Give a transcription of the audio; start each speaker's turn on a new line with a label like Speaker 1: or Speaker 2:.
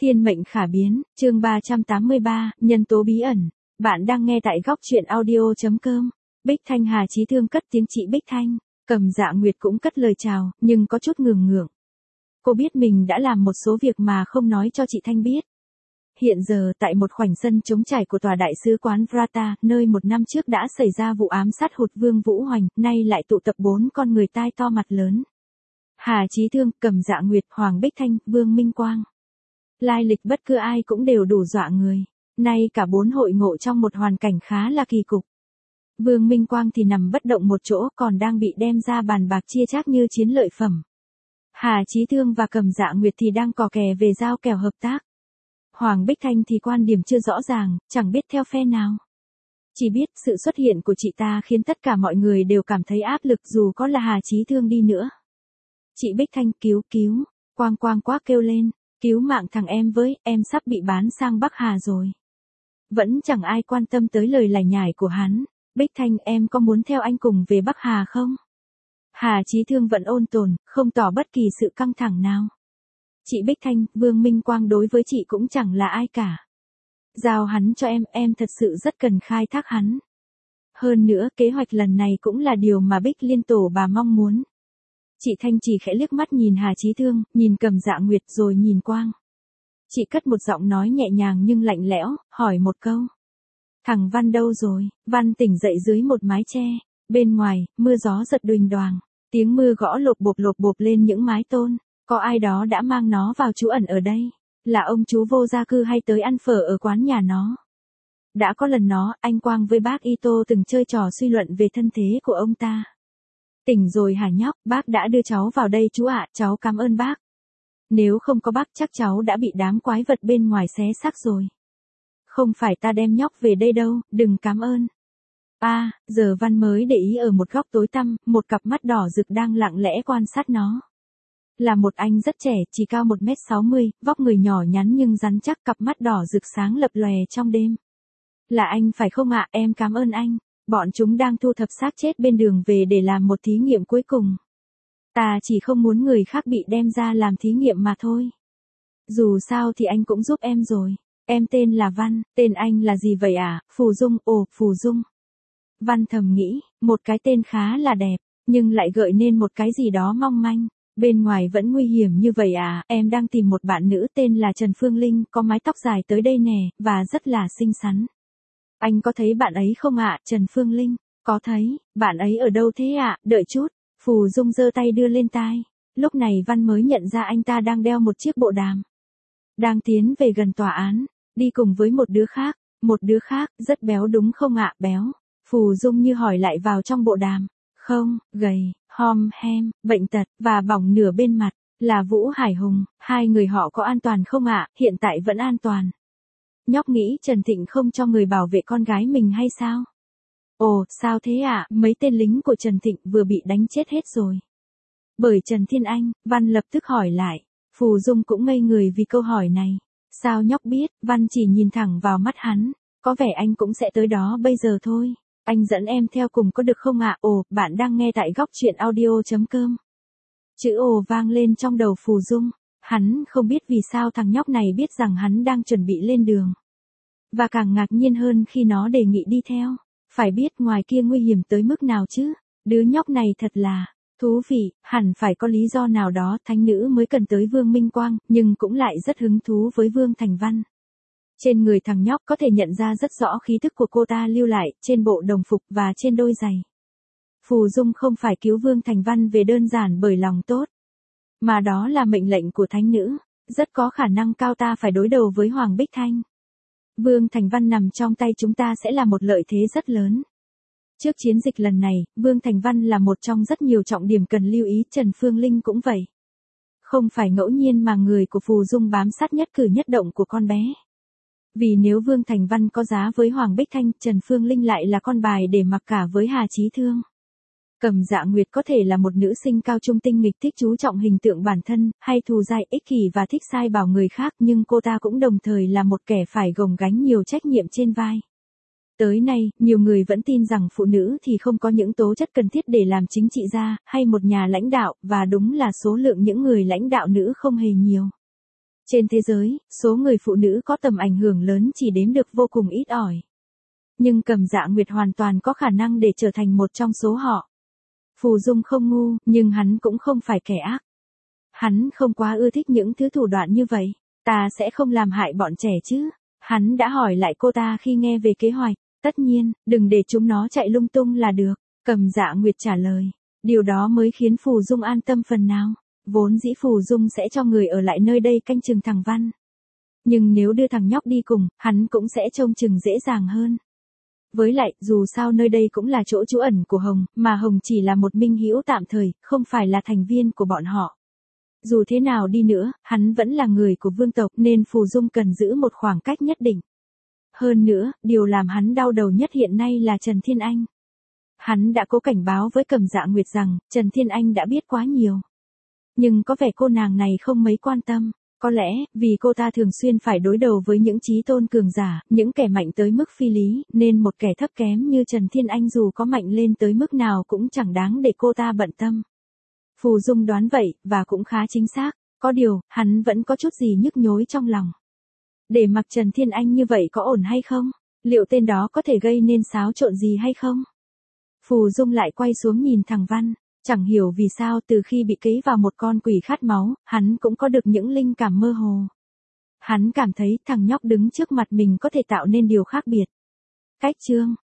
Speaker 1: Thiên mệnh khả biến, chương 383, nhân tố bí ẩn. Bạn đang nghe tại góc truyện audio.com. Bích Thanh Hà Chí Thương cất tiếng chị Bích Thanh, Cầm Dạ Nguyệt cũng cất lời chào, nhưng có chút ngượng ngượng. Cô biết mình đã làm một số việc mà không nói cho chị Thanh biết. Hiện giờ tại một khoảnh sân trống trải của tòa đại sứ quán Vrata, nơi một năm trước đã xảy ra vụ ám sát hụt Vương Vũ Hoành, nay lại tụ tập 4 con người tai to mặt lớn. Hà Chí Thương, Cầm Dạ Nguyệt, Hoàng Bích Thanh, Vương Minh Quang. Lai lịch bất cứ ai cũng đều đủ dọa người. Nay cả 4 hội ngộ trong một hoàn cảnh khá là kỳ cục. Vương Minh Quang thì nằm bất động một chỗ, còn đang bị đem ra bàn bạc chia chác như chiến lợi phẩm. Hà Chí Thương và Cầm Dạ Nguyệt thì đang cò kè về giao kèo hợp tác. Hoàng Bích Thanh thì quan điểm chưa rõ ràng, chẳng biết theo phe nào. Chỉ biết sự xuất hiện của chị ta khiến tất cả mọi người đều cảm thấy áp lực dù có là Hà Chí Thương đi nữa. Chị Bích Thanh, cứu, Quang Quang quá kêu lên, cứu mạng thằng em với, em sắp bị bán sang Bắc Hà rồi. Vẫn chẳng ai quan tâm tới lời lải nhải của hắn. Bích Thanh, em có muốn theo anh cùng về Bắc Hà không? Hà Chí Thương vẫn ôn tồn, không tỏ bất kỳ sự căng thẳng nào. Chị Bích Thanh, Vương Minh Quang đối với chị cũng chẳng là ai cả. Giao hắn cho em thật sự rất cần khai thác hắn. Hơn nữa, kế hoạch lần này cũng là điều mà Bích Liên tổ bà mong muốn. Chị Thanh chỉ khẽ liếc mắt nhìn Hà Chí Thương, nhìn Cầm Dạ Nguyệt rồi nhìn Quang. Chị cất một giọng nói nhẹ nhàng nhưng lạnh lẽo, hỏi một câu. Thằng Văn đâu rồi? Văn tỉnh dậy dưới một mái che. Bên ngoài, mưa gió giật đuỳnh đoàng. Tiếng mưa gõ lộp bộp lên những mái tôn. Có ai đó đã mang nó vào trú ẩn ở đây? Là ông chú vô gia cư hay tới ăn phở ở quán nhà nó? Đã có lần nó, anh Quang với bác Ito từng chơi trò suy luận về thân thế của ông ta. Tỉnh rồi hả nhóc, bác đã đưa cháu vào đây chú ạ, cháu cảm ơn bác. Nếu không có bác chắc cháu đã bị đám quái vật bên ngoài xé xác rồi. Không phải ta đem nhóc về đây đâu, đừng cảm ơn. Giờ Văn mới để ý ở một góc tối tăm, một cặp mắt đỏ rực đang lặng lẽ quan sát nó. Là một anh rất trẻ, chỉ cao 1m60, vóc người nhỏ nhắn nhưng rắn chắc, cặp mắt đỏ rực sáng lập lòe trong đêm. Là anh phải không ạ? Em cảm ơn anh. Bọn chúng đang thu thập xác chết bên đường về để làm một thí nghiệm cuối cùng. Ta chỉ không muốn người khác bị đem ra làm thí nghiệm mà thôi. Dù sao thì anh cũng giúp em rồi. Em tên là Văn, tên anh là gì vậy à? Phù Dung, Phù Dung. Văn thầm nghĩ, một cái tên khá là đẹp, nhưng lại gợi nên một cái gì đó mong manh. Bên ngoài vẫn nguy hiểm như vậy à? Em đang tìm một bạn nữ tên là Trần Phương Linh, có mái tóc dài tới đây nè, và rất là xinh xắn. Anh có thấy bạn ấy không ạ? Trần Phương Linh, có thấy, bạn ấy ở đâu thế ạ? Đợi chút, Phù Dung giơ tay đưa lên tai. Lúc này Văn mới nhận ra anh ta đang đeo một chiếc bộ đàm. Đang tiến về gần tòa án, đi cùng với một đứa khác, rất béo đúng không ạ? Béo. Phù Dung như hỏi lại vào trong bộ đàm. Không, gầy, hom hem, bệnh tật, và bỏng nửa bên mặt, là Vũ Hải Hùng. Hai người họ có an toàn không ạ? Hiện tại vẫn an toàn. Nhóc nghĩ Trần Thịnh không cho người bảo vệ con gái mình hay sao? Ồ, sao thế ạ? Mấy tên lính của Trần Thịnh vừa bị đánh chết hết rồi. Bởi Trần Thiên Anh, Văn lập tức hỏi lại. Phù Dung cũng ngây người vì câu hỏi này. Sao nhóc biết? Văn chỉ nhìn thẳng vào mắt hắn. Có vẻ anh cũng sẽ tới đó bây giờ thôi. Anh dẫn em theo cùng có được không ạ? Bạn đang nghe tại góc truyện audio.com. Chữ ồ vang lên trong đầu Phù Dung. Hắn không biết vì sao thằng nhóc này biết rằng hắn đang chuẩn bị lên đường. Và càng ngạc nhiên hơn khi nó đề nghị đi theo. Phải biết ngoài kia nguy hiểm tới mức nào chứ. Đứa nhóc này thật là thú vị, hẳn phải có lý do nào đó thánh nữ mới cần tới Vương Minh Quang, nhưng cũng lại rất hứng thú với Vương Thành Văn. Trên người thằng nhóc có thể nhận ra rất rõ khí thức của cô ta lưu lại, trên bộ đồng phục và trên đôi giày. Phù Dung không phải cứu Vương Thành Văn về đơn giản bởi lòng tốt. Mà đó là mệnh lệnh của thánh nữ, rất có khả năng cao ta phải đối đầu với Hoàng Bích Thanh. Vương Thành Văn nằm trong tay chúng ta sẽ là một lợi thế rất lớn. Trước chiến dịch lần này, Vương Thành Văn là một trong rất nhiều trọng điểm cần lưu ý, Trần Phương Linh cũng vậy. Không phải ngẫu nhiên mà người của Phù Dung bám sát nhất cử nhất động của con bé. Vì nếu Vương Thành Văn có giá với Hoàng Bích Thanh, Trần Phương Linh lại là con bài để mặc cả với Hà Chí Thương. Cầm Dạ Nguyệt có thể là một nữ sinh cao trung tinh nghịch thích chú trọng hình tượng bản thân, hay thù dai ích kỷ và thích sai bảo người khác, nhưng cô ta cũng đồng thời là một kẻ phải gồng gánh nhiều trách nhiệm trên vai. Tới nay, nhiều người vẫn tin rằng phụ nữ thì không có những tố chất cần thiết để làm chính trị gia, hay một nhà lãnh đạo, và đúng là số lượng những người lãnh đạo nữ không hề nhiều. Trên thế giới, số người phụ nữ có tầm ảnh hưởng lớn chỉ đếm được vô cùng ít ỏi. Nhưng Cẩm Dạ Nguyệt hoàn toàn có khả năng để trở thành một trong số họ. Phù Dung không ngu, nhưng hắn cũng không phải kẻ ác. Hắn không quá ưa thích những thứ thủ đoạn như vậy. Ta sẽ không làm hại bọn trẻ chứ? Hắn đã hỏi lại cô ta khi nghe về kế hoạch. Tất nhiên, đừng để chúng nó chạy lung tung là được. Cẩm Dạ Nguyệt trả lời. Điều đó mới khiến Phù Dung an tâm phần nào. Vốn dĩ Phù Dung sẽ cho người ở lại nơi đây canh chừng thằng Văn. Nhưng nếu đưa thằng nhóc đi cùng, hắn cũng sẽ trông chừng dễ dàng hơn. Với lại, dù sao nơi đây cũng là chỗ trú ẩn của Hồng, mà Hồng chỉ là một minh hữu tạm thời, không phải là thành viên của bọn họ. Dù thế nào đi nữa, hắn vẫn là người của vương tộc nên Phù Dung cần giữ một khoảng cách nhất định. Hơn nữa, điều làm hắn đau đầu nhất hiện nay là Trần Thiên Anh. Hắn đã cố cảnh báo với Cẩm Dạ Nguyệt rằng, Trần Thiên Anh đã biết quá nhiều. Nhưng có vẻ cô nàng này không mấy quan tâm. Có lẽ, vì cô ta thường xuyên phải đối đầu với những chí tôn cường giả, những kẻ mạnh tới mức phi lý, nên một kẻ thấp kém như Trần Thiên Anh dù có mạnh lên tới mức nào cũng chẳng đáng để cô ta bận tâm. Phù Dung đoán vậy, và cũng khá chính xác. Có điều, hắn vẫn có chút gì nhức nhối trong lòng. Để mặc Trần Thiên Anh như vậy có ổn hay không? Liệu tên đó có thể gây nên xáo trộn gì hay không? Phù Dung lại quay xuống nhìn thằng Văn. Chẳng hiểu vì sao từ khi bị kấy vào một con quỷ khát máu, hắn cũng có được những linh cảm mơ hồ. Hắn cảm thấy thằng nhóc đứng trước mặt mình có thể tạo nên điều khác biệt. Cách chương